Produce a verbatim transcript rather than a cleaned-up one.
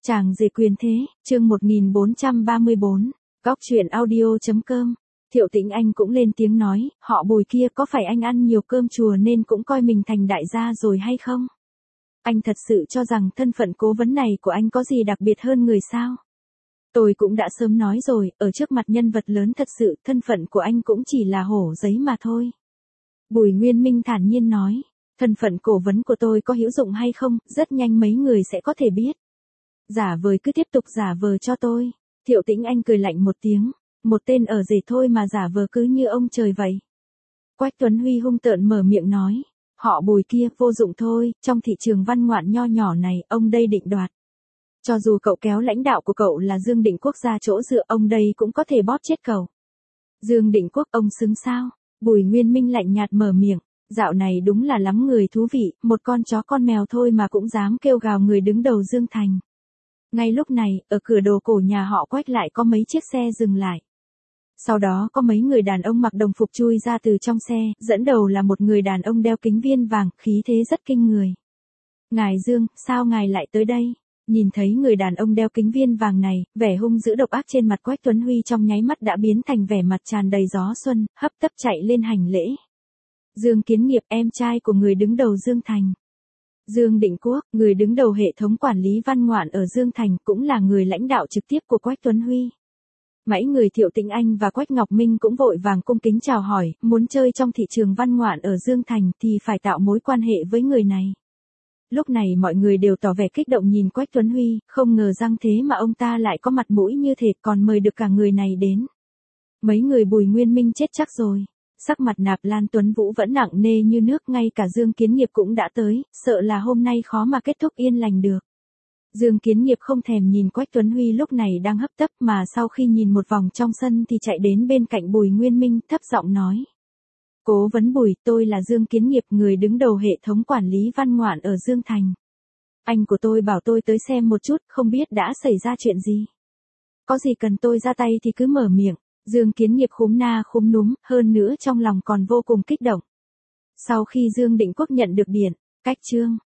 Chàng rể quyền thế, chương một nghìn bốn trăm ba mươi bốn, góc chuyện audio chấm com. Thiệu Tĩnh Anh cũng lên tiếng nói, họ Bùi kia có phải anh ăn nhiều cơm chùa nên cũng coi mình thành đại gia rồi hay không? Anh thật sự cho rằng thân phận cố vấn này của anh có gì đặc biệt hơn người sao? Tôi cũng đã sớm nói rồi, ở trước mặt nhân vật lớn thật sự, thân phận của anh cũng chỉ là hổ giấy mà thôi. Bùi Nguyên Minh thản nhiên nói, thân phận cố vấn của tôi có hữu dụng hay không, rất nhanh mấy người sẽ có thể biết. Giả vờ cứ tiếp tục giả vờ cho tôi. Thiệu Tĩnh Anh cười lạnh một tiếng, một tên ở rể thôi mà giả vờ cứ như ông trời vậy. Quách Tuấn Huy hung tợn mở miệng nói, họ Bùi kia vô dụng thôi, trong thị trường văn ngoạn nho nhỏ này, ông đây định đoạt. Cho dù cậu kéo lãnh đạo của cậu là Dương Định Quốc ra chỗ dựa, ông đây cũng có thể bóp chết cậu. Dương Định Quốc, ông xứng sao? Bùi Nguyên Minh lạnh nhạt mở miệng, dạo này đúng là lắm người thú vị, một con chó con mèo thôi mà cũng dám kêu gào người đứng đầu Dương Thành. Ngay lúc này, ở cửa đồ cổ nhà họ Quách lại có mấy chiếc xe dừng lại. Sau đó có mấy người đàn ông mặc đồng phục chui ra từ trong xe, dẫn đầu là một người đàn ông đeo kính viền vàng, khí thế rất kinh người. Ngài Dương, sao ngài lại tới đây? Nhìn thấy người đàn ông đeo kính viền vàng này, vẻ hung dữ độc ác trên mặt Quách Tuấn Huy trong nháy mắt đã biến thành vẻ mặt tràn đầy gió xuân, hấp tấp chạy lên hành lễ. Dương Kiến Nghiệp, em trai của người đứng đầu Dương Thành. Dương Định Quốc, người đứng đầu hệ thống quản lý văn ngoạn ở Dương Thành, cũng là người lãnh đạo trực tiếp của Quách Tuấn Huy. Mấy người Thiệu Tĩnh Anh và Quách Ngọc Minh cũng vội vàng cung kính chào hỏi, muốn chơi trong thị trường văn ngoạn ở Dương Thành thì phải tạo mối quan hệ với người này. Lúc này mọi người đều tỏ vẻ kích động nhìn Quách Tuấn Huy, không ngờ rằng thế mà ông ta lại có mặt mũi như thế, còn mời được cả người này đến. Mấy người Bùi Nguyên Minh chết chắc rồi. Sắc mặt Nạp Lan Tuấn Vũ vẫn nặng nề như nước, ngay cả Dương Kiến Nghiệp cũng đã tới, sợ là hôm nay khó mà kết thúc yên lành được. Dương Kiến Nghiệp không thèm nhìn Quách Tuấn Huy lúc này đang hấp tấp, mà sau khi nhìn một vòng trong sân thì chạy đến bên cạnh Bùi Nguyên Minh, thấp giọng nói. Cố vấn Bùi, tôi là Dương Kiến Nghiệp, người đứng đầu hệ thống quản lý văn ngoạn ở Dương Thành. Anh của tôi bảo tôi tới xem một chút, không biết đã xảy ra chuyện gì. Có gì cần tôi ra tay thì cứ mở miệng. Dương Kiến Nghiệp khúm na khúm núm, hơn nữa trong lòng còn vô cùng kích động. Sau khi Dương Định Quốc nhận được điện, cách chương,